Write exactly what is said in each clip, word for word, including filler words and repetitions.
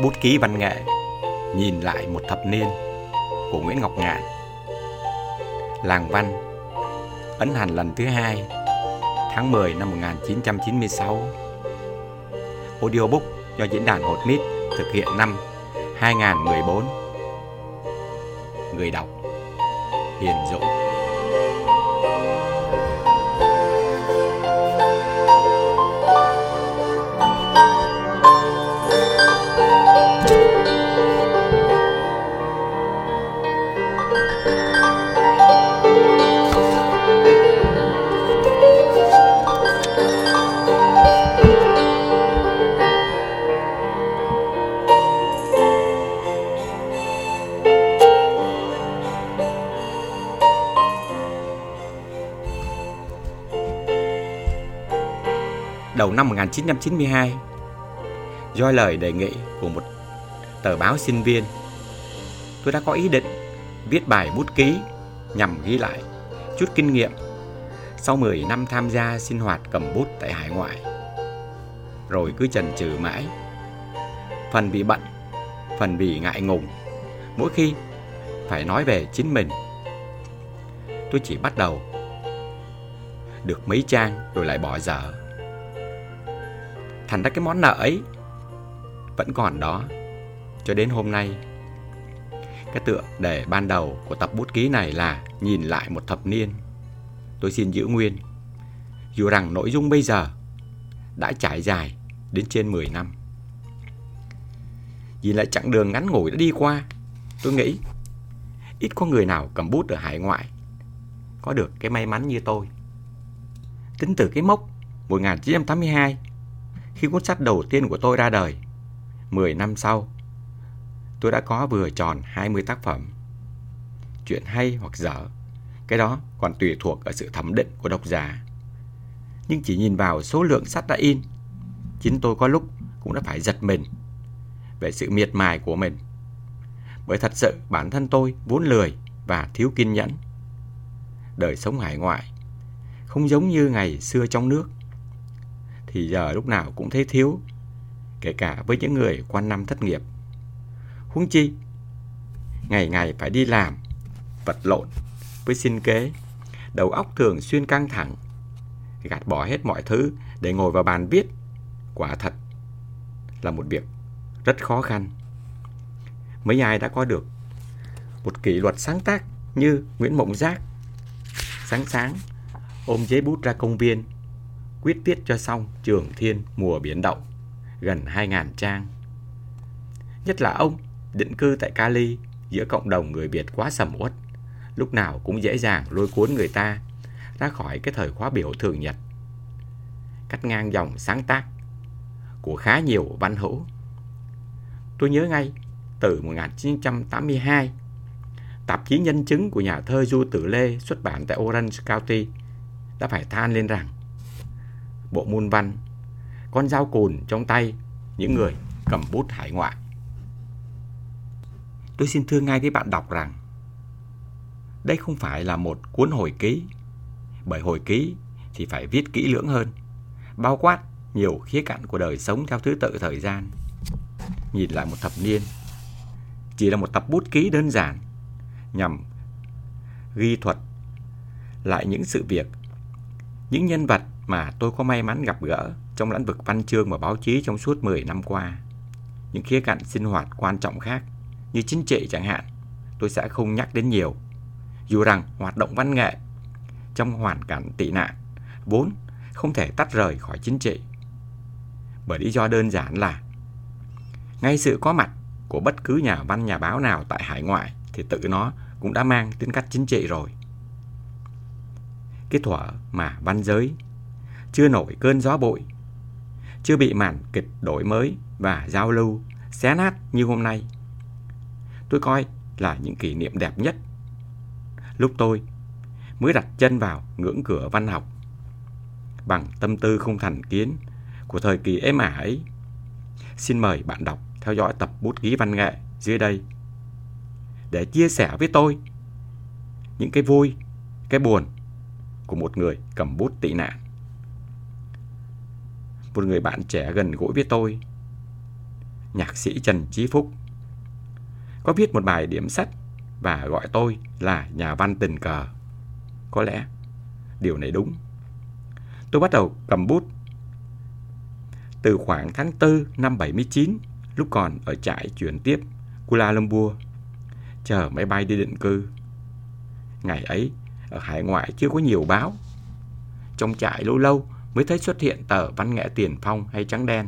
bút ký văn nghệ Nhìn lại một thập niên của Nguyễn Ngọc Ngạn. Làng văn, ấn hành lần thứ hai, tháng mười năm một nghìn chín trăm chín mươi sáu. Audiobook do diễn đàn Hột Mít thực hiện năm hai nghìn không trăm mười bốn. Người đọc Hiền Dũng. Đầu năm một nghìn chín trăm chín mươi hai, do lời đề nghị của một tờ báo sinh viên, tôi đã có ý định viết bài bút ký nhằm ghi lại chút kinh nghiệm sau mười năm tham gia sinh hoạt cầm bút tại hải ngoại. Rồi cứ chần chừ mãi, phần vì bận, phần vì ngại ngùng. Mỗi khi phải nói về chính mình, tôi chỉ bắt đầu được mấy trang rồi lại bỏ dở. Thành ra cái món nợ ấy vẫn còn đó cho đến hôm nay. Cái tựa đề ban đầu của tập bút ký này là Nhìn lại một thập niên. Tôi xin giữ nguyên, dù rằng nội dung bây giờ đã trải dài đến trên mười năm. Nhìn lại chặng đường ngắn ngủi đã đi qua, tôi nghĩ ít có người nào cầm bút ở hải ngoại có được cái may mắn như tôi. Tính từ cái mốc một nghìn chín trăm tám mươi hai, khi cuốn sách đầu tiên của tôi ra đời, mười năm sau, tôi đã có vừa tròn hai mươi tác phẩm. Chuyện hay hoặc dở, cái đó còn tùy thuộc ở sự thẩm định của độc giả. Nhưng chỉ nhìn vào số lượng sách đã in, chính tôi có lúc cũng đã phải giật mình về sự miệt mài của mình. Bởi thật sự bản thân tôi vốn lười và thiếu kiên nhẫn. Đời sống hải ngoại không giống như ngày xưa trong nước, thì giờ lúc nào cũng thấy thiếu, kể cả với những người quanh năm thất nghiệp. Huống chi ngày ngày phải đi làm, vật lộn với sinh kế, đầu óc thường xuyên căng thẳng, gạt bỏ hết mọi thứ để ngồi vào bàn viết, quả thật là một việc rất khó khăn. Mấy ai đã có được một kỷ luật sáng tác như Nguyễn Mộng Giác, sáng sáng ôm giấy bút ra công viên, quyết viết cho xong Trường Thiên Mùa Biển Động, gần hai nghìn trang. Nhất là ông định cư tại Cali, giữa cộng đồng người Việt quá sầm uất, lúc nào cũng dễ dàng lôi cuốn người ta ra khỏi cái thời khóa biểu thường nhật, cắt ngang dòng sáng tác của khá nhiều văn hữu. Tôi nhớ ngay từ một nghìn chín trăm tám mươi hai, tạp chí Nhân chứng của nhà thơ Du Tử Lê xuất bản tại Orange County đã phải than lên rằng bộ môn văn, con dao cùn trong tay những người cầm bút hải ngoại. Tôi xin thưa ngay với bạn đọc rằng đây không phải là một cuốn hồi ký, bởi hồi ký thì phải viết kỹ lưỡng hơn, bao quát nhiều khía cạnh của đời sống theo thứ tự thời gian. Nhìn lại một thập niên chỉ là một tập bút ký đơn giản nhằm ghi thuật lại những sự việc, những nhân vật mà tôi có may mắn gặp gỡ trong lĩnh vực văn chương và báo chí trong suốt mười năm qua. Những khía cạnh sinh hoạt quan trọng khác như chính trị chẳng hạn, tôi sẽ không nhắc đến nhiều, dù rằng hoạt động văn nghệ trong hoàn cảnh tị nạn vốn không thể tách rời khỏi chính trị. Bởi lý do đơn giản là ngay sự có mặt của bất cứ nhà văn nhà báo nào tại hải ngoại thì tự nó cũng đã mang tính cách chính trị rồi. Cái thuở mà văn giới chưa nổi cơn gió bụi, chưa bị màn kịch đổi mới và giao lưu xé nát như hôm nay, tôi coi là những kỷ niệm đẹp nhất lúc tôi mới đặt chân vào ngưỡng cửa văn học. Bằng tâm tư không thành kiến của thời kỳ êm ả ấy, xin mời bạn đọc theo dõi tập bút ký văn nghệ dưới đây để chia sẻ với tôi những cái vui, cái buồn của một người cầm bút tị nạn. Một người bạn trẻ gần gũi với tôi nhạc sĩ Trần Chí Phúc có viết một bài điểm sách và gọi tôi là nhà văn tình cờ. Có lẽ điều này đúng. Tôi bắt đầu cầm bút từ khoảng tháng tư năm bảy mươi chín, lúc còn ở trại chuyển tiếp Kuala Lumpur, chờ máy bay đi định cư. Ngày ấy, ở hải ngoại chưa có nhiều báo. Trong trại lâu lâu mới thấy xuất hiện tờ Văn nghệ Tiền Phong hay Trắng Đen.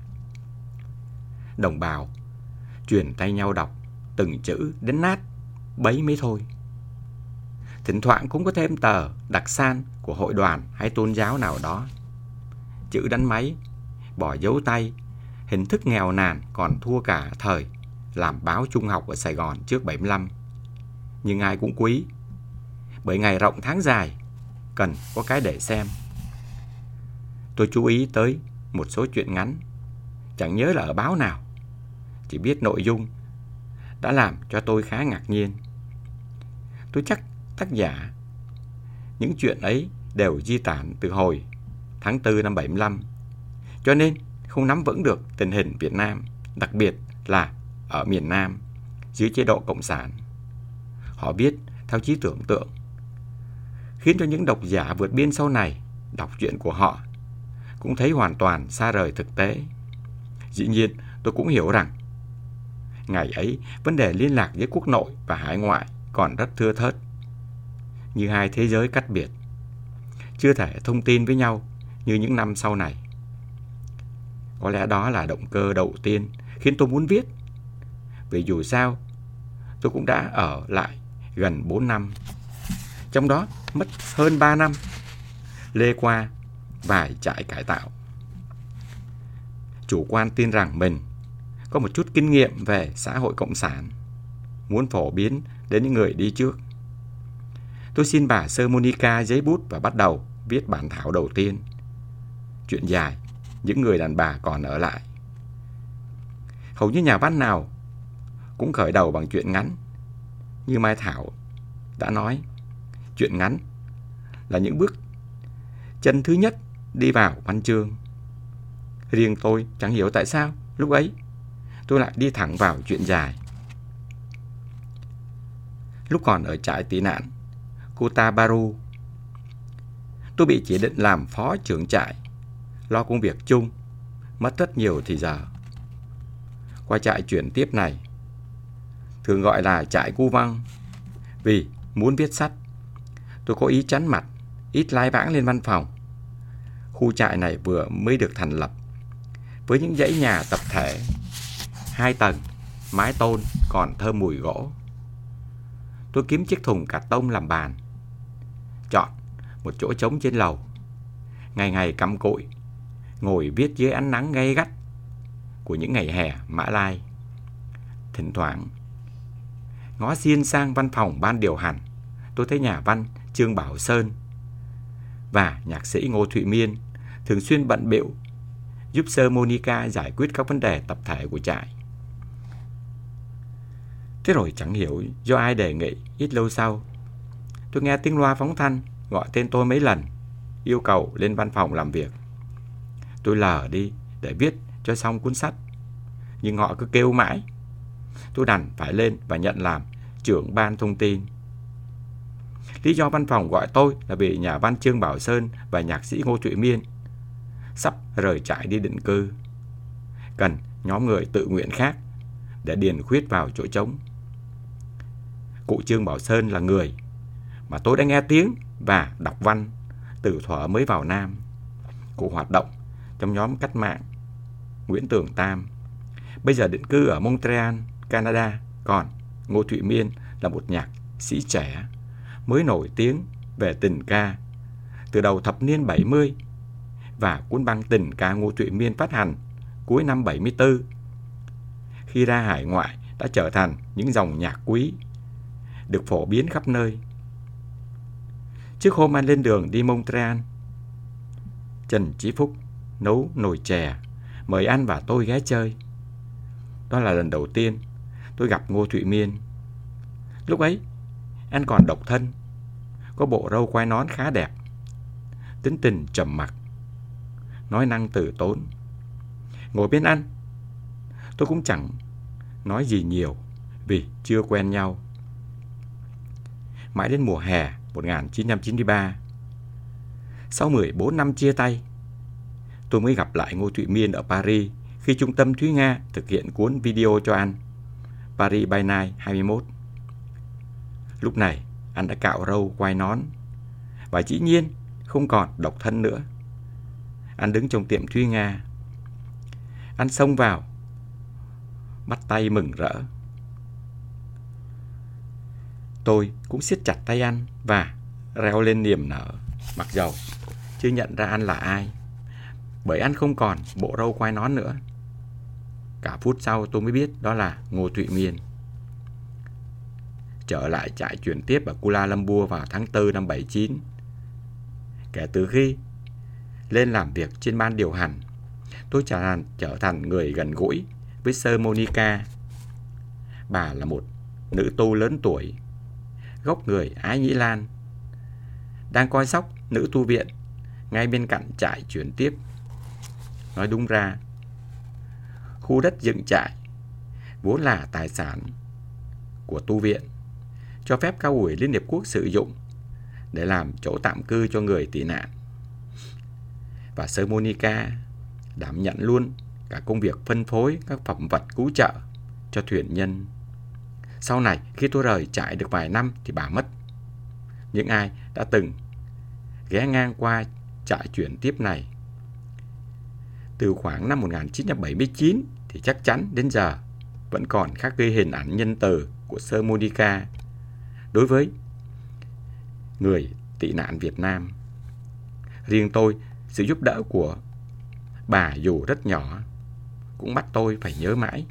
Đồng bào truyền tay nhau đọc từng chữ đến nát, bấy mới thôi. Thỉnh thoảng cũng có thêm tờ đặc san của hội đoàn hay tôn giáo nào đó. Chữ đánh máy, bỏ dấu tay, hình thức nghèo nàn còn thua cả thời làm báo trung học ở Sài Gòn trước bảy mươi lăm. Nhưng ai cũng quý, bởi ngày rộng tháng dài, cần có cái để xem. Tôi chú ý tới một số truyện ngắn, chẳng nhớ là ở báo nào, chỉ biết nội dung, đã làm cho tôi khá ngạc nhiên. Tôi chắc tác giả những chuyện ấy đều di tản từ hồi tháng tư năm bảy mươi lăm, cho nên không nắm vững được tình hình Việt Nam, đặc biệt là ở miền Nam dưới chế độ cộng sản. Họ viết theo trí tưởng tượng, khiến cho những độc giả vượt biên sau này đọc chuyện của họ cũng thấy hoàn toàn xa rời thực tế. Dĩ nhiên, tôi cũng hiểu rằng ngày ấy vấn đề liên lạc giữa quốc nội và hải ngoại còn rất thưa thớt, như hai thế giới cách biệt, chưa thể thông tin với nhau như những năm sau này. Có lẽ đó là động cơ đầu tiên khiến tôi muốn viết, vì dù sao tôi cũng đã ở lại gần bốn năm, trong đó mất hơn ba năm lê qua vài trại cải tạo. Chủ quan tin rằng mình có một chút kinh nghiệm về xã hội cộng sản, muốn phổ biến đến những người đi trước. Tôi xin bà Sơ Monica giấy bút và bắt đầu viết bản thảo đầu tiên, chuyện dài Những người đàn bà còn ở lại. Hầu như nhà văn nào cũng khởi đầu bằng chuyện ngắn. Như Mai Thảo đã nói, chuyện ngắn là những bước chân thứ nhất đi vào văn chương. Riêng tôi chẳng hiểu tại sao lúc ấy tôi lại đi thẳng vào chuyện dài. Lúc còn ở trại tị nạn Kota Bharu, tôi bị chỉ định làm phó trưởng trại, lo công việc chung, mất rất nhiều thời giờ. Qua trại chuyển tiếp này, thường gọi là trại Cu Văng, vì muốn viết sách, tôi có ý chắn mặt, ít lai vãng lên văn phòng. Khu trại này vừa mới được thành lập, với những dãy nhà tập thể hai tầng, mái tôn còn thơm mùi gỗ. Tôi kiếm chiếc thùng cà tông làm bàn, chọn một chỗ trống trên lầu, ngày ngày cắm cụi ngồi viết dưới ánh nắng gay gắt của những ngày hè Mã Lai. Thỉnh thoảng ngó xiên sang văn phòng ban điều hành, tôi thấy nhà văn Trương Bảo Sơn và nhạc sĩ Ngô Thụy Miên thường xuyên bận bịu giúp Sơ Monica giải quyết các vấn đề tập thể của trại. Thế rồi chẳng hiểu do ai đề nghị, ít lâu sau tôi nghe tiếng loa phóng thanh gọi tên tôi mấy lần, yêu cầu lên văn phòng làm việc. Tôi lờ đi để viết cho xong cuốn sách, nhưng họ cứ kêu mãi. Tôi đành phải lên và nhận làm trưởng ban thông tin. Lý do văn phòng gọi tôi là vì nhà văn Trương Bảo Sơn và nhạc sĩ Ngô Thụy Miên sắp rời trại đi định cư, cần nhóm người tự nguyện khác để điền khuyết vào chỗ trống. Cụ Trương Bảo Sơn là người mà tôi đã nghe tiếng và đọc văn từ thuở mới vào Nam. Cụ hoạt động trong nhóm cách mạng Nguyễn Tường Tam, bây giờ định cư ở Montreal, Canada. Còn Ngô Thụy Miên là một nhạc sĩ trẻ mới nổi tiếng về tình ca từ đầu thập niên bảy mươi, và cuốn băng tình ca Ngô Thụy Miên phát hành cuối năm bảy mươi tư. Khi ra hải ngoại đã trở thành những dòng nhạc quý, được phổ biến khắp nơi. Trước hôm anh lên đường đi Montreal, Trần Chí Phúc nấu nồi chè mời anh và tôi ghé chơi. Đó là lần đầu tiên tôi gặp Ngô Thụy Miên. Lúc ấy anh còn độc thân, có bộ râu quai nón khá đẹp, tính tình trầm mặc, nói năng từ tốn. Ngồi bên anh, tôi cũng chẳng nói gì nhiều vì chưa quen nhau. Mãi đến mùa hè một nghìn chín trăm chín mươi ba, sau mười bốn năm chia tay, tôi mới gặp lại Ngô Thụy Miên ở Paris khi trung tâm Thúy Nga thực hiện cuốn video cho anh Paris by Night hai mươi mốt. Lúc này anh đã cạo râu quai nón và dĩ nhiên không còn độc thân nữa. Anh đứng trong tiệm Thúy Nga. Anh xông vào, bắt tay mừng rỡ. Tôi cũng siết chặt tay anh và reo lên niềm nở, mặc dầu chưa nhận ra anh là ai, bởi anh không còn bộ râu quai nón nữa. Cả phút sau tôi mới biết đó là Ngô Thụy Miên. Trở lại trại chuyển tiếp ở Kuala Lumpur vào tháng tư năm bảy mươi chín. Kể từ khi lên làm việc trên ban điều hành, tôi trở thành, trở thành người gần gũi với Sơ Monica. Bà là một nữ tu lớn tuổi, gốc người Ái Nhĩ Lan, đang coi sóc nữ tu viện ngay bên cạnh trại chuyển tiếp. Nói đúng ra, khu đất dựng trại vốn là tài sản của tu viện, cho phép Cao ủy Liên Hiệp Quốc sử dụng để làm chỗ tạm cư cho người tị nạn. Và Sơ Monica đảm nhận luôn cả công việc phân phối các phẩm vật cứu trợ cho thuyền nhân. Sau này, khi tôi rời trại được vài năm thì bà mất. Những ai đã từng ghé ngang qua trại chuyển tiếp này từ khoảng năm một nghìn chín trăm bảy mươi chín thì chắc chắn đến giờ vẫn còn khắc ghi hình ảnh nhân từ của Sơ Monica đối với người tị nạn Việt Nam. Riêng tôi, sự giúp đỡ của bà dù rất nhỏ cũng bắt tôi phải nhớ mãi.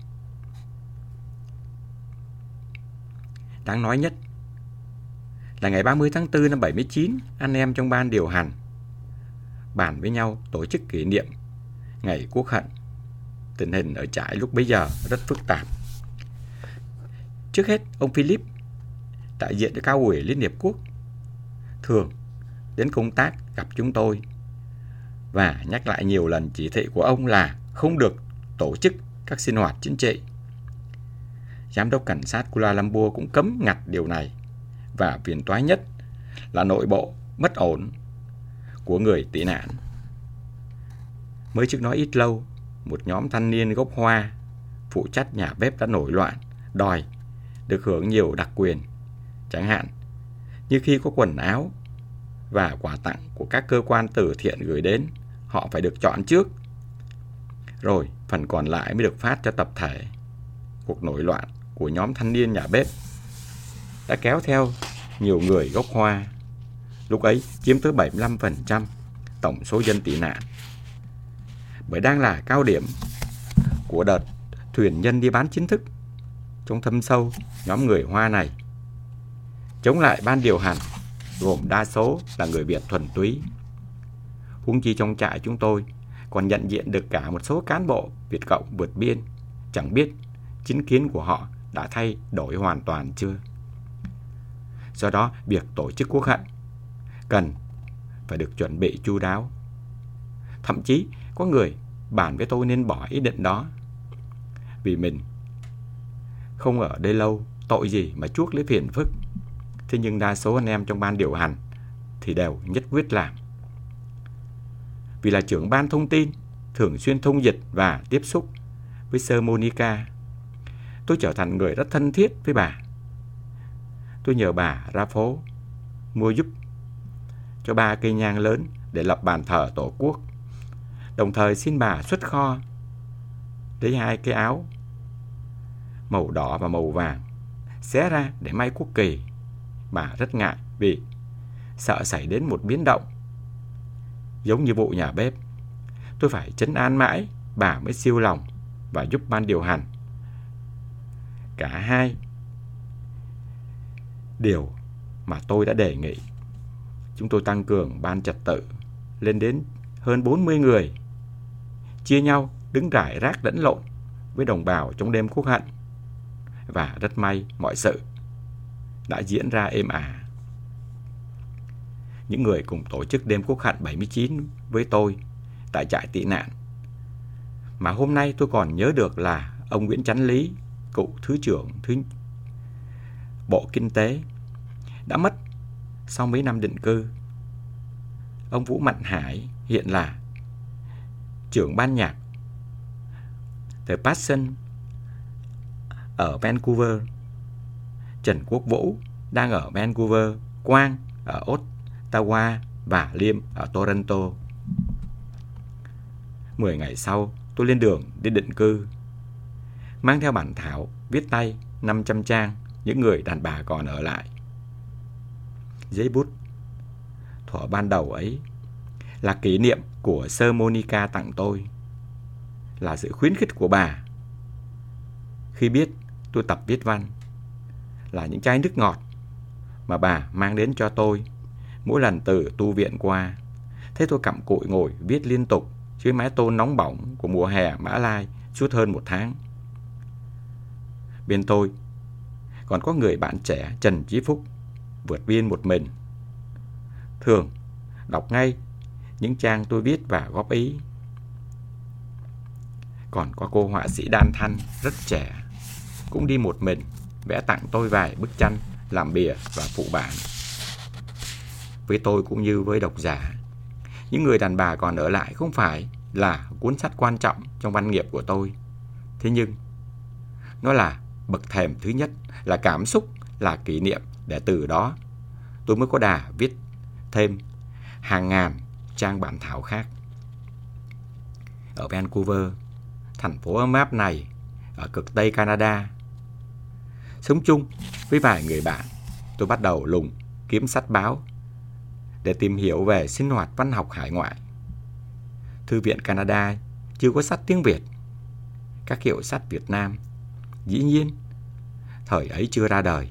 Đáng nói nhất là ngày ba mươi tháng tư năm bảy mươi chín, anh em trong ban điều hành bàn với nhau tổ chức kỷ niệm Ngày Quốc hận. Tình hình ở trại lúc bấy giờ rất phức tạp. Trước hết, ông Philip, đại diện cho Cao ủy Liên Hiệp Quốc, thường đến công tác gặp chúng tôi và nhắc lại nhiều lần chỉ thị của ông là không được tổ chức các sinh hoạt chính trị. Giám đốc cảnh sát Kuala Lumpur cũng cấm ngặt điều này, và phiền toái nhất là nội bộ bất ổn của người tị nạn. Mới trước đó ít lâu, một nhóm thanh niên gốc Hoa phụ trách nhà bếp đã nổi loạn, đòi được hưởng nhiều đặc quyền, chẳng hạn như khi có quần áo và quà tặng của các cơ quan từ thiện gửi đến, họ phải được chọn trước, rồi phần còn lại mới được phát cho tập thể. Cuộc nổi loạn của nhóm thanh niên nhà bếp đã kéo theo nhiều người gốc Hoa, lúc ấy chiếm tới bảy mươi lăm phần trăm tổng số dân tị nạn. Bởi đang là cao điểm của đợt thuyền nhân đi bán chính thức, trong thâm sâu nhóm người Hoa này chống lại ban điều hành gồm đa số là người Việt thuần túy. Huống chi trong trại chúng tôi còn nhận diện được cả một số cán bộ Việt Cộng vượt biên, chẳng biết chính kiến của họ đã thay đổi hoàn toàn chưa. Do đó, việc tổ chức quốc hận cần phải được chuẩn bị chu đáo. Thậm chí có người bàn với tôi nên bỏ ý định đó, vì mình không ở đây lâu, tội gì mà chuốc lấy phiền phức. Thế nhưng đa số anh em trong ban điều hành thì đều nhất quyết làm. Vì là trưởng ban thông tin, thường xuyên thông dịch và tiếp xúc với Sơ Monica, tôi trở thành người rất thân thiết với bà. Tôi nhờ bà ra phố mua giúp cho ba cây nhang lớn để lập bàn thờ Tổ quốc, đồng thời xin bà xuất kho lấy hai cái áo màu đỏ và màu vàng xé ra để may quốc kỳ. Bà rất ngại vì sợ xảy đến một biến động giống như vụ nhà bếp. Tôi phải trấn an mãi bà mới siêu lòng và giúp ban điều hành. Cả hai điều mà tôi đã đề nghị. Chúng tôi tăng cường ban trật tự lên đến hơn bốn mươi người, chia nhau đứng rải rác lẫn lộn với đồng bào trong đêm quốc hận. Và rất may mọi sự đã diễn ra êm ả. Những người cùng tổ chức đêm quốc hận bảy mươi chín với tôi tại trại tị nạn mà hôm nay tôi còn nhớ được là ông Nguyễn Chánh Lý, cựu Thứ trưởng Thứ Bộ Kinh tế, đã mất sau mấy năm định cư. Ông Vũ Mạnh Hải hiện là trưởng ban nhạc The Passion ở Vancouver. Trần Quốc Vũ đang ở Vancouver, Quang ở Ottawa và Liêm ở Toronto. Mười ngày sau, tôi lên đường đi định cư, mang theo bản thảo viết tay năm trăm trang những người đàn bà còn ở lại. Giấy bút thuở ban đầu ấy là kỷ niệm của Sơ Monica tặng tôi, là sự khuyến khích của bà khi biết tôi tập viết văn, là những chai nước ngọt mà bà mang đến cho tôi mỗi lần từ tu viện qua. Thế tôi cặm cụi ngồi viết liên tục dưới mái tôn nóng bỏng của mùa hè Mã Lai suốt hơn một tháng. Bên tôi còn có người bạn trẻ Trần Chí Phúc vượt biên một mình, thường đọc ngay những trang tôi viết và góp ý. Còn có cô họa sĩ Đan Thanh rất trẻ, cũng đi một mình, vẽ tặng tôi vài bức tranh làm bìa và phụ bản. Với tôi cũng như với độc giả, những người đàn bà còn ở lại không phải là cuốn sách quan trọng trong văn nghiệp của tôi. Thế nhưng nó là bậc thềm thứ nhất, là cảm xúc, là kỷ niệm, để từ đó tôi mới có đà viết thêm hàng ngàn trang bản thảo khác. Ở Vancouver, thành phố ấm áp này ở cực Tây Canada, sống chung với vài người bạn, tôi bắt đầu lùng kiếm sách báo để tìm hiểu về sinh hoạt văn học hải ngoại. Thư viện Canada chưa có sách tiếng Việt. Các hiệu sách Việt Nam dĩ nhiên thời ấy chưa ra đời.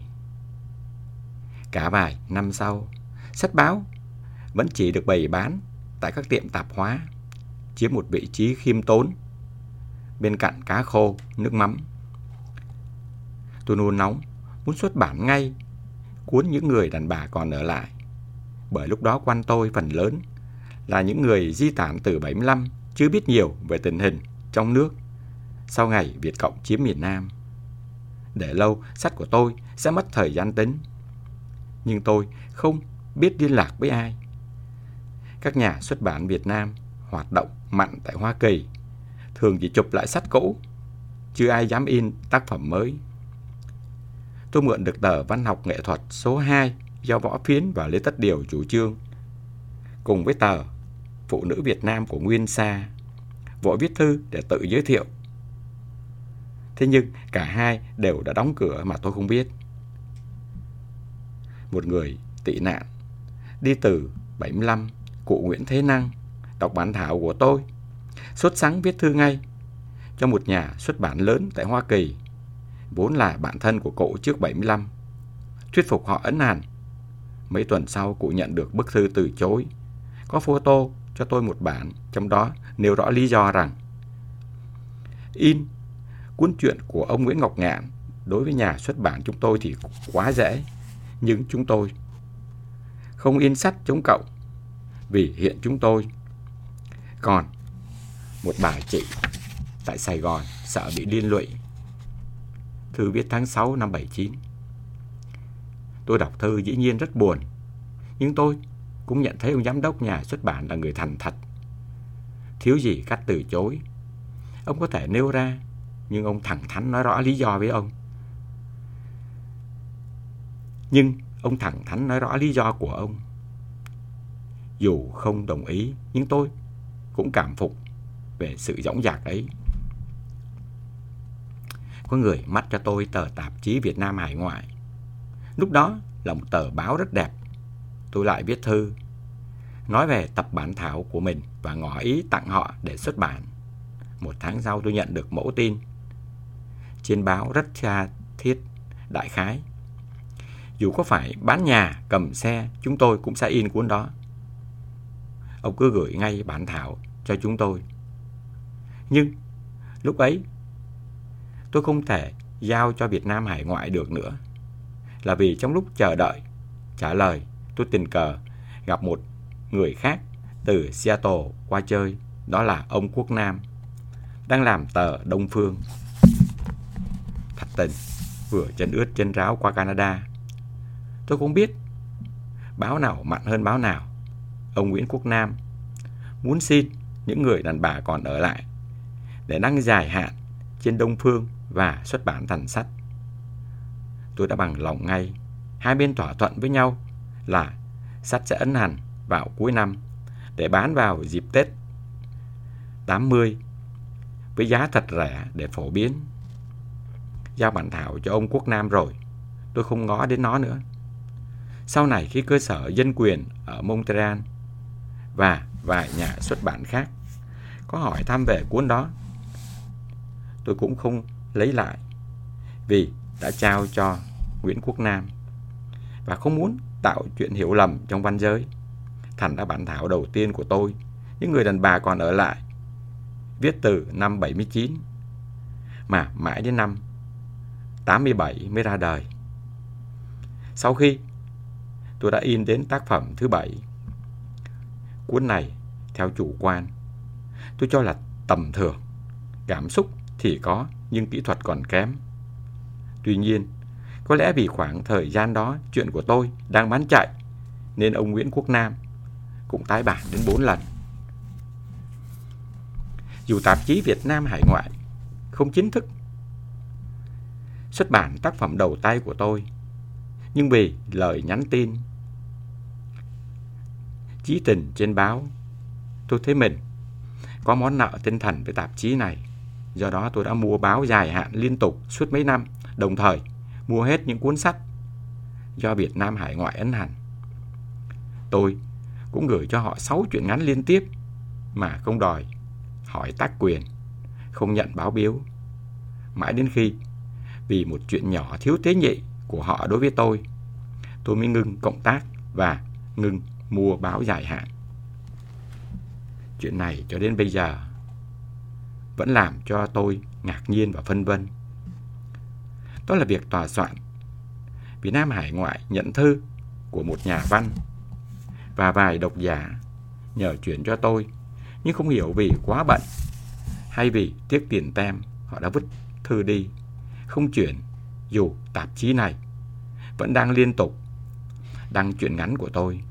Cả vài năm sau, sách báo vẫn chỉ được bày bán tại các tiệm tạp hóa, chiếm một vị trí khiêm tốn bên cạnh cá khô, nước mắm. Tôi nôn nóng muốn xuất bản ngay cuốn Những người đàn bà còn ở lại, bởi lúc đó quanh tôi phần lớn là những người di tản từ bảy mươi lăm, chưa biết nhiều về tình hình trong nước sau ngày Việt Cộng chiếm miền Nam. Để lâu, sách của tôi sẽ mất thời gian tính, nhưng tôi không biết liên lạc với ai. Các nhà xuất bản Việt Nam hoạt động mạnh tại Hoa Kỳ thường chỉ chụp lại sách cũ, chưa ai dám in tác phẩm mới. Tôi mượn được tờ Văn học nghệ thuật số hai do Võ Phiến và Lê Tất Điều chủ trương, cùng với tờ Phụ nữ Việt Nam của Nguyên Sa, vội viết thư để tự giới thiệu. Thế nhưng cả hai đều đã đóng cửa mà tôi không biết. Một người tị nạn đi từ bảy mươi lăm, cụ Nguyễn Thế Năng, đọc bản thảo của tôi, sốt sắng viết thư ngay cho một nhà xuất bản lớn tại Hoa Kỳ, vốn là bạn thân của cụ trước bảy mươi lăm, thuyết phục họ ấn hành. Mấy tuần sau, cụ nhận được bức thư từ chối, có photo cho tôi một bản, trong đó nêu rõ lý do rằng in cuốn truyện của ông Nguyễn Ngọc Ngạn đối với nhà xuất bản chúng tôi thì quá dễ, nhưng chúng tôi không in sách chống cộng vì hiện chúng tôi còn một bà chị tại Sài Gòn sợ bị liên lụy. Thư viết tháng sáu năm bảy mươi chín. Tôi đọc thư dĩ nhiên rất buồn, nhưng tôi cũng nhận thấy ông giám đốc nhà xuất bản là người thành thật, thiếu gì cách từ chối. Ông có thể nêu ra, nhưng ông thẳng thắn nói rõ lý do với ông. Nhưng ông thẳng thắn nói rõ lý do của ông. Dù không đồng ý, nhưng tôi cũng cảm phục về sự dõng dạc ấy. Có người mắt cho tôi tờ tạp chí Việt Nam hải ngoại. Lúc đó là một tờ báo rất đẹp. Tôi lại viết thư, nói về tập bản thảo của mình và ngỏ ý tặng họ để xuất bản. Một tháng sau tôi nhận được mẫu tin. Trên báo rất tha thiết, đại khái: dù có phải bán nhà, cầm xe, chúng tôi cũng sẽ in cuốn đó. Ông cứ gửi ngay bản thảo cho chúng tôi. Nhưng lúc ấy tôi không thể giao cho Việt Nam hải ngoại được nữa, là vì trong lúc chờ đợi trả lời, tôi tình cờ gặp một người khác từ Seattle qua chơi. Đó là ông Quốc Nam, đang làm tờ Đông Phương. thật tình, vừa chân ướt chân ráo qua Canada. Tôi không biết báo nào mặn hơn báo nào. Ông Nguyễn Quốc Nam muốn xin những người đàn bà còn ở lại để đăng dài hạn trên Đông Phương và xuất bản thành sách. Tôi đã bằng lòng ngay. Hai bên thỏa thuận với nhau là sách sẽ ấn hành vào cuối năm để bán vào dịp Tết tám mươi với giá thật rẻ để phổ biến. Giao bản thảo cho ông Quốc Nam rồi, tôi không ngó đến nó nữa. Sau này khi cơ sở dân quyền ở Montreal và vài nhà xuất bản khác có hỏi thăm về cuốn đó, tôi cũng không lấy lại vì đã trao cho Nguyễn Quốc Nam và không muốn tạo chuyện hiểu lầm trong văn giới. Thành ra bản thảo đầu tiên của tôi, Những người đàn bà còn ở lại, viết từ năm bảy mươi chín mà mãi đến năm tám mươi bảy mới ra đời. Sau khi tôi đã in đến tác phẩm thứ bảy, cuốn này theo chủ quan tôi cho là tầm thường. Cảm xúc thì có, nhưng kỹ thuật còn kém. Tuy nhiên, có lẽ vì khoảng thời gian đó chuyện của tôi đang bán chạy, nên ông Nguyễn Quốc Nam cũng tái bản đến bốn lần. Dù tạp chí Việt Nam Hải Ngoại không chính thức xuất bản tác phẩm đầu tay của tôi, nhưng vì lời nhắn tin chí tình trên báo, tôi thấy mình có món nợ tinh thần với tạp chí này. Do đó tôi đã mua báo dài hạn liên tục suốt mấy năm, đồng thời mua hết những cuốn sách do Việt Nam Hải Ngoại ấn hành. Tôi cũng gửi cho họ sáu truyện ngắn liên tiếp mà không đòi hỏi tác quyền, không nhận báo biếu. Mãi đến khi vì một chuyện nhỏ thiếu tế nhị của họ đối với tôi, tôi mới ngưng cộng tác và ngưng mua báo dài hạn. Chuyện này cho đến bây giờ vẫn làm cho tôi ngạc nhiên và phân vân. Đó là việc tòa soạn Việt Nam Hải Ngoại nhận thư của một nhà văn và vài độc giả nhờ chuyển cho tôi, nhưng không hiểu vì quá bận hay vì tiếc tiền tem, họ đã vứt thư đi, không chuyển, dù tạp chí này vẫn đang liên tục đăng truyện ngắn của tôi.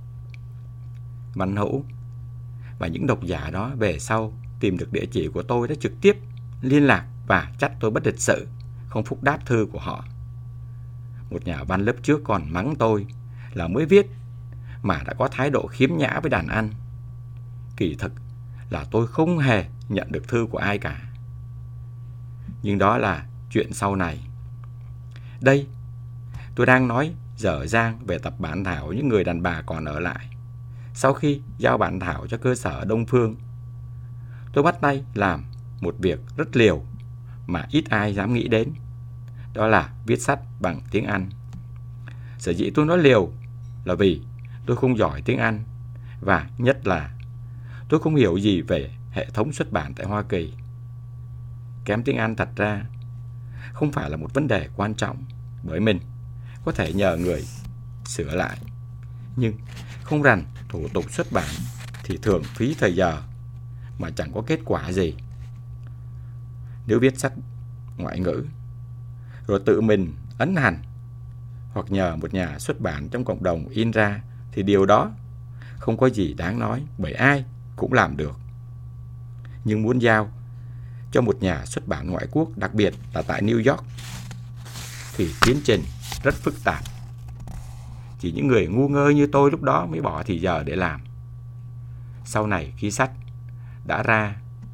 Văn Hữu và những độc giả đó về sau tìm được địa chỉ của tôi đã trực tiếp liên lạc và trách tôi bất lịch sự, không phúc đáp thư của họ. Một nhà văn lớp trước còn mắng tôi là mới viết mà đã có thái độ khiếm nhã với đàn anh. Kỳ thực là tôi không hề nhận được thư của ai cả. Nhưng đó là chuyện sau này. Đây, tôi đang nói dở dang về tập bản thảo Những người đàn bà còn ở lại. Sau khi giao bản thảo cho cơ sở Đông Phương, tôi bắt tay làm một việc rất liều mà ít ai dám nghĩ đến. Đó là viết sách bằng tiếng Anh. Sở dĩ tôi nói liều là vì tôi không giỏi tiếng Anh, và nhất là tôi không hiểu gì về hệ thống xuất bản tại Hoa Kỳ. Kém tiếng Anh thật ra không phải là một vấn đề quan trọng, bởi mình có thể nhờ người sửa lại. Nhưng không rành thủ tục xuất bản thì thường phí thời giờ mà chẳng có kết quả gì. Nếu viết sách ngoại ngữ rồi tự mình ấn hành hoặc nhờ một nhà xuất bản trong cộng đồng in ra thì điều đó không có gì đáng nói, bởi ai cũng làm được. Nhưng muốn giao cho một nhà xuất bản ngoại quốc, đặc biệt là tại New York, thì tiến trình rất phức tạp. Chỉ những người ngu ngơ như tôi lúc đó mới bỏ thì giờ để làm. Sau này khi sách đã ra,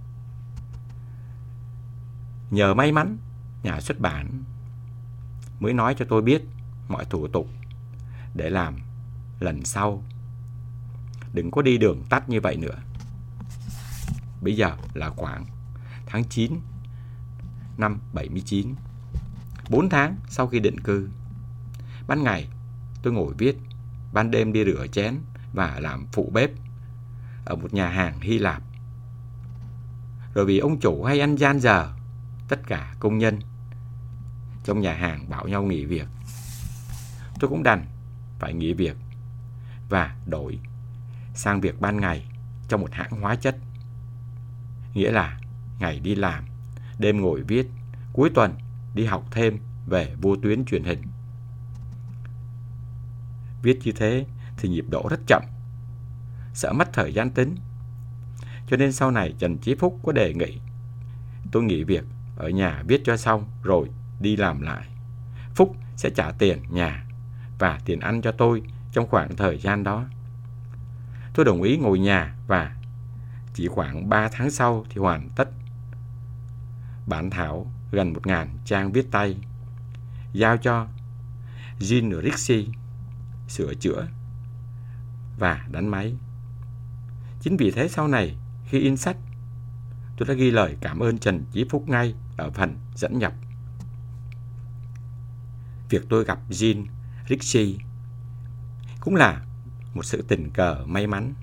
nhờ may mắn nhà xuất bản mới nói cho tôi biết mọi thủ tục để làm lần sau đừng có đi đường tắt như vậy nữa. Bây giờ là khoảng tháng chín năm bảy mươi chín, bốn tháng sau khi định cư. Ban ngày tôi ngồi viết, ban đêm đi rửa chén và làm phụ bếp ở một nhà hàng Hy Lạp. Rồi vì ông chủ hay ăn gian giờ, tất cả công nhân trong nhà hàng bảo nhau nghỉ việc. Tôi cũng đành phải nghỉ việc và đổi sang việc ban ngày trong một hãng hóa chất. Nghĩa là ngày đi làm, đêm ngồi viết, cuối tuần đi học thêm về vô tuyến truyền hình. Viết như thế thì nhịp độ rất chậm, sợ mất thời gian tính. Cho nên sau này Trần Chí Phúc có đề nghị tôi nghỉ việc ở nhà viết cho xong rồi đi làm lại. Phúc sẽ trả tiền nhà và tiền ăn cho tôi trong khoảng thời gian đó. Tôi đồng ý ngồi nhà và chỉ khoảng ba tháng sau thì hoàn tất bản thảo gần một ngàn trang viết tay, giao cho Jean Rixey sửa chữa và đánh máy. Chính vì thế sau này khi in sách, tôi đã ghi lời cảm ơn Trần Chí Phúc ngay ở phần dẫn nhập. Việc tôi gặp Jean Rixey cũng là một sự tình cờ may mắn.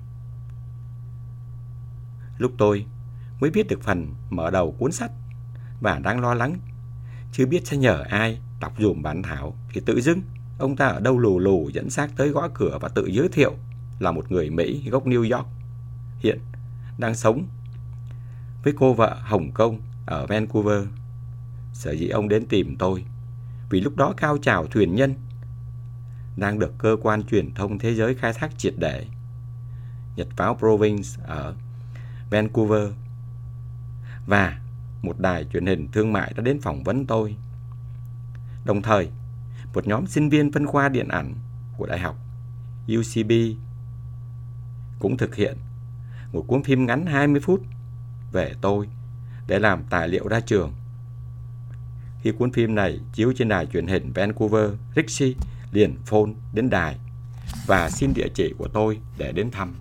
Lúc tôi mới biết được phần mở đầu cuốn sách và đang lo lắng chưa biết sẽ nhờ ai đọc dùm bản thảo, thì tự dưng ông ta ở đâu lù lù dẫn xác tới gõ cửa và tự giới thiệu là một người Mỹ gốc New York, hiện đang sống với cô vợ Hồng Kông ở Vancouver. Sở dĩ ông đến tìm tôi vì lúc đó cao trào thuyền nhân đang được cơ quan truyền thông thế giới khai thác triệt để. Nhật báo Province ở Vancouver và một đài truyền hình thương mại đã đến phỏng vấn tôi. Đồng thời, một nhóm sinh viên phân khoa điện ảnh của Đại học U C B cũng thực hiện một cuốn phim ngắn hai mươi phút về tôi để làm tài liệu ra trường. Khi cuốn phim này chiếu trên đài truyền hình Vancouver, Rixey liền phone đến đài và xin địa chỉ của tôi để đến thăm.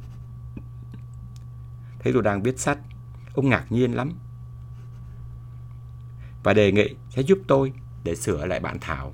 Thấy tôi đang viết sách, ông ngạc nhiên lắm và đề nghị sẽ giúp tôi để sửa lại bản thảo.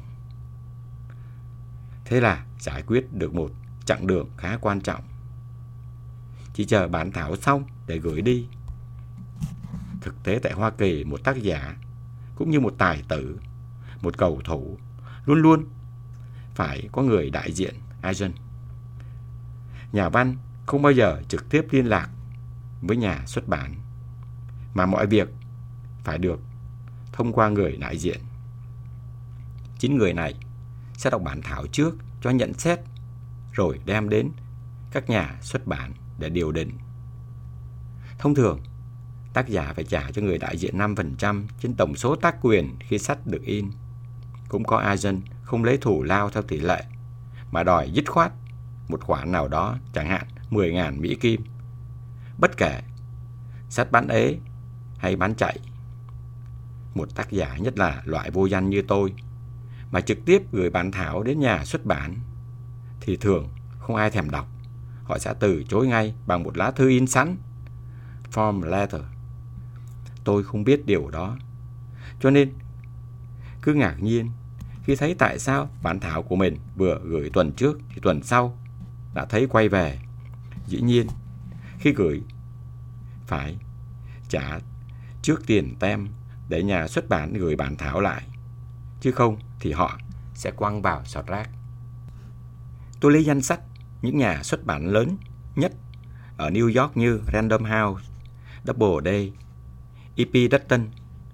Thế là giải quyết được một chặng đường khá quan trọng. Chỉ chờ bản thảo xong để gửi đi. Thực tế tại Hoa Kỳ, một tác giả cũng như một tài tử, một cầu thủ luôn luôn phải có người đại diện, agent. Nhà văn không bao giờ trực tiếp liên lạc với nhà xuất bản, mà mọi việc phải được thông qua người đại diện. Chính người này sẽ đọc bản thảo trước cho nhận xét, rồi đem đến các nhà xuất bản để điều định. Thông thường, tác giả phải trả cho người đại diện năm phần trăm trên tổng số tác quyền khi sách được in. Cũng có agent không lấy thù lao theo tỷ lệ, mà đòi dứt khoát một khoản nào đó, chẳng hạn mười nghìn Mỹ Kim, bất kể sách bán ế hay bán chạy. Một tác giả, nhất là loại vô danh như tôi, mà trực tiếp gửi bản thảo đến nhà xuất bản thì thường không ai thèm đọc. Họ sẽ từ chối ngay bằng một lá thư in sẵn, form letter. Tôi không biết điều đó, cho nên cứ ngạc nhiên khi thấy tại sao bản thảo của mình vừa gửi tuần trước thì tuần sau đã thấy quay về. Dĩ nhiên, khi gửi phải trả trước tiền tem để nhà xuất bản gửi bản thảo lại, chứ không thì họ sẽ quăng vào sọt rác. Tôi lấy danh sách những nhà xuất bản lớn nhất ở New York như Random House, Doubleday, e pê Dutton,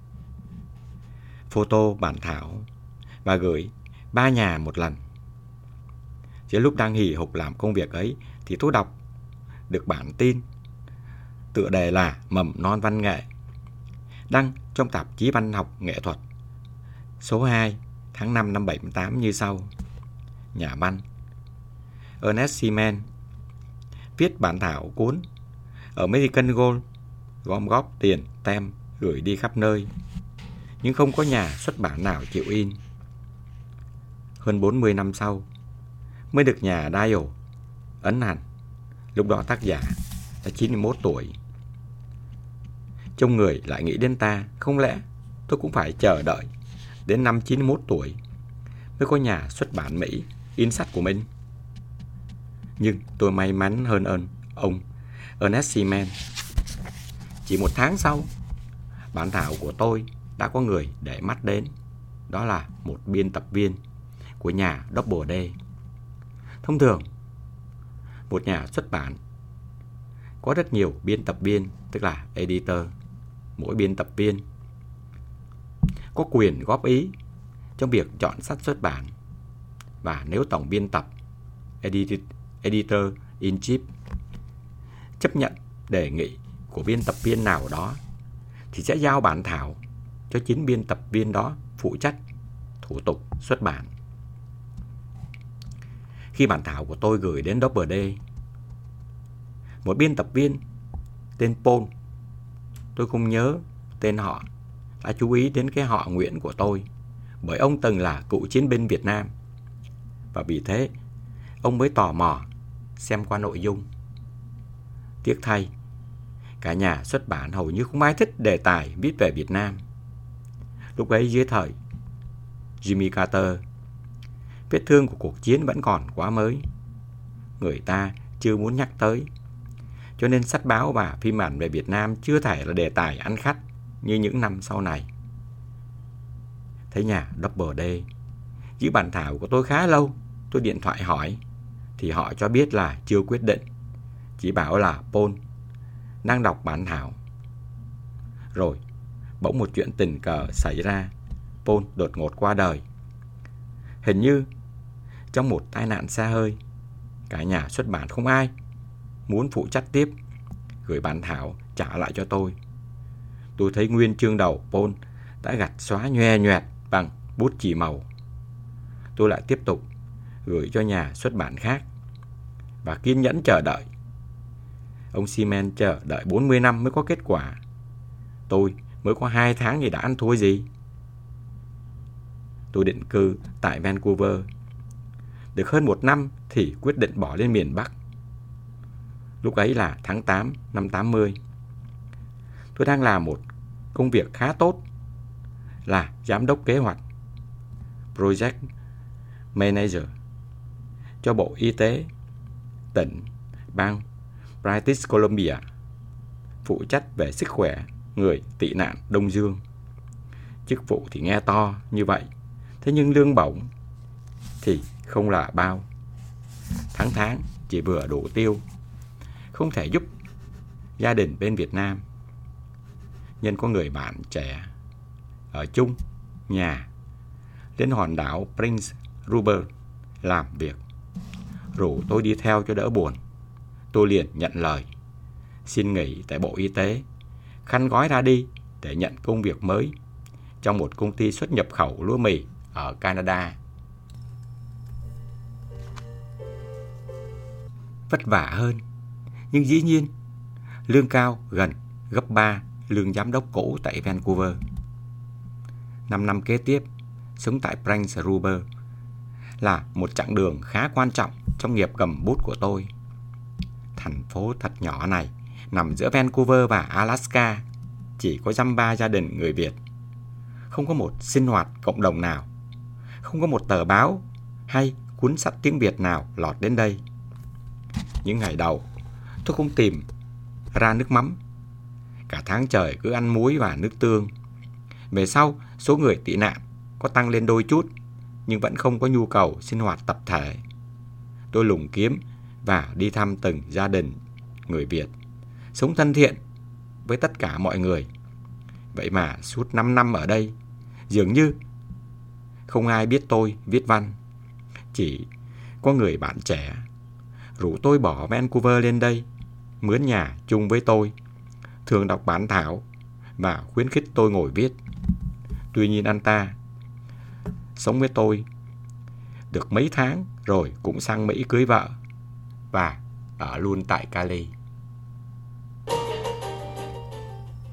photo bản thảo và gửi ba nhà một lần. Giữa lúc đang hì hục làm công việc ấy thì tôi đọc được bản tin tựa đề là Mầm non văn nghệ, đăng trong tạp chí Văn học Nghệ thuật số hai tháng năm năm bảy mươi tám như sau. Nhà văn Ernest Seaman viết bản thảo cuốn American Gold, gom góp tiền tem gửi đi khắp nơi, nhưng không có nhà xuất bản nào chịu in. Hơn bốn mươi năm sau mới được nhà Dial ấn hành. Lúc đó tác giả đã chín mươi mốt tuổi. Trông người lại nghĩ đến ta, không lẽ tôi cũng phải chờ đợi đến năm chín mươi mốt tuổi mới có nhà xuất bản Mỹ in sách của mình? Nhưng tôi may mắn hơn ơn ông Ernest Seaman. Chỉ một tháng sau, bản thảo của tôi đã có người để mắt đến. Đó là một biên tập viên của nhà Doubleday. Thông thường, một nhà xuất bản có rất nhiều biên tập viên, tức là editor. Mỗi biên tập viên có quyền góp ý trong việc chọn sách xuất bản. Và nếu tổng biên tập Editor-in-Chief chấp nhận đề nghị của biên tập viên nào đó thì sẽ giao bản thảo cho chính biên tập viên đó phụ trách thủ tục xuất bản. Khi bản thảo của tôi gửi đến Doubleday, một biên tập viên tên Paul, tôi không nhớ tên họ, đã chú ý đến cái họ Nguyễn của tôi, bởi ông từng là cựu chiến binh Việt Nam, và vì thế ông mới tò mò xem qua nội dung. Tiếc thay, cả nhà xuất bản hầu như không ai thích đề tài viết về Việt Nam. Lúc ấy dưới thời Jimmy Carter, vết thương của cuộc chiến vẫn còn quá mới, người ta chưa muốn nhắc tới, cho nên sách báo và phim ảnh về Việt Nam chưa thể là đề tài ăn khách như những năm sau này. Thấy nhà Doubleday giữ bản thảo của tôi khá lâu, tôi điện thoại hỏi thì họ cho biết là chưa quyết định, chỉ bảo là Paul đang đọc bản thảo. Rồi bỗng một chuyện tình cờ xảy ra. Paul đột ngột qua đời, hình như trong một tai nạn xe hơi. Cả nhà xuất bản không ai muốn phụ trách tiếp, gửi bản thảo trả lại cho tôi. Tôi thấy nguyên chương đầu Paul đã gạch xóa nhoe nhoẹt bằng bút chì màu. Tôi lại tiếp tục gửi cho nhà xuất bản khác và kiên nhẫn chờ đợi. Ông Seaman chờ đợi bốn mươi năm mới có kết quả. Tôi mới có hai tháng thì đã ăn thua gì. Tôi định cư tại Vancouver. Được hơn một năm thì quyết định bỏ lên miền Bắc. Lúc ấy là tháng tám năm tám mươi. Tôi đang làm một công việc khá tốt, là giám đốc kế hoạch, Project Manager, cho Bộ Y tế tỉnh bang British Columbia, phụ trách về sức khỏe người tị nạn Đông Dương. Chức vụ thì nghe to như vậy, thế nhưng lương bổng thì không là bao. Tháng tháng chỉ vừa đủ tiêu, không thể giúp gia đình bên Việt Nam. Nhân có người bạn trẻ ở chung nhà đến hòn đảo Prince Rupert làm việc, rủ tôi đi theo cho đỡ buồn. Tôi liền nhận lời, xin nghỉ tại Bộ Y tế, khăn gói ra đi để nhận công việc mới trong một công ty xuất nhập khẩu lúa mì ở Canada. Vất vả hơn, nhưng dĩ nhiên lương cao gần gấp ba lương giám đốc cũ tại Vancouver. Năm năm kế tiếp sống tại Prince Rupert là một chặng đường khá quan trọng trong nghiệp cầm bút của tôi. Thành phố thật nhỏ này nằm giữa Vancouver và Alaska, chỉ có dăm ba gia đình người Việt. Không có một sinh hoạt cộng đồng nào, không có một tờ báo hay cuốn sách tiếng Việt nào lọt đến đây. Những ngày đầu tôi không tìm ra nước mắm, cả tháng trời cứ ăn muối và nước tương. Về sau số người tị nạn có tăng lên đôi chút, nhưng vẫn không có nhu cầu sinh hoạt tập thể. Tôi lùng kiếm và đi thăm từng gia đình người Việt, sống thân thiện với tất cả mọi người. Vậy mà suốt năm năm ở đây, dường như không ai biết tôi viết văn. Chỉ có người bạn trẻ rủ tôi bỏ Vancouver lên đây, mướn nhà chung với tôi, thường đọc bản thảo và khuyến khích tôi ngồi viết. Tuy nhiên anh ta sống với tôi được mấy tháng rồi cũng sang Mỹ cưới vợ và ở luôn tại Cali.